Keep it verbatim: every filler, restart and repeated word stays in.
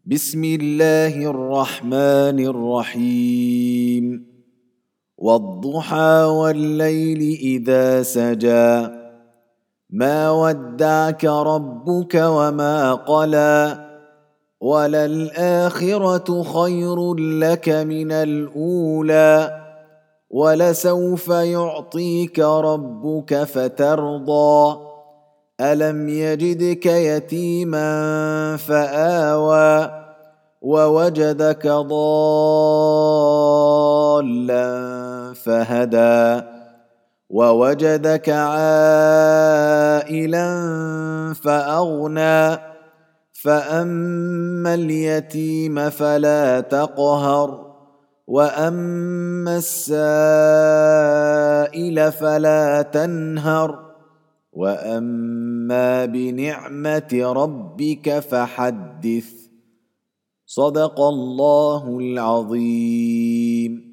بسم الله الرحمن الرحيم والضحى والليل إذا سجى ما ودعك ربك وما قلى وللآخرة خير لك من الأولى ولسوف يعطيك ربك فترضى ألم يجدك يتيما فآوى ووجدك ضالا فهدى ووجدك عائلا فأغنى فأما اليتيم فلا تقهر وأما السائل فلا تنهر وأما بنعمة ربك فحدث. صدق الله العظيم.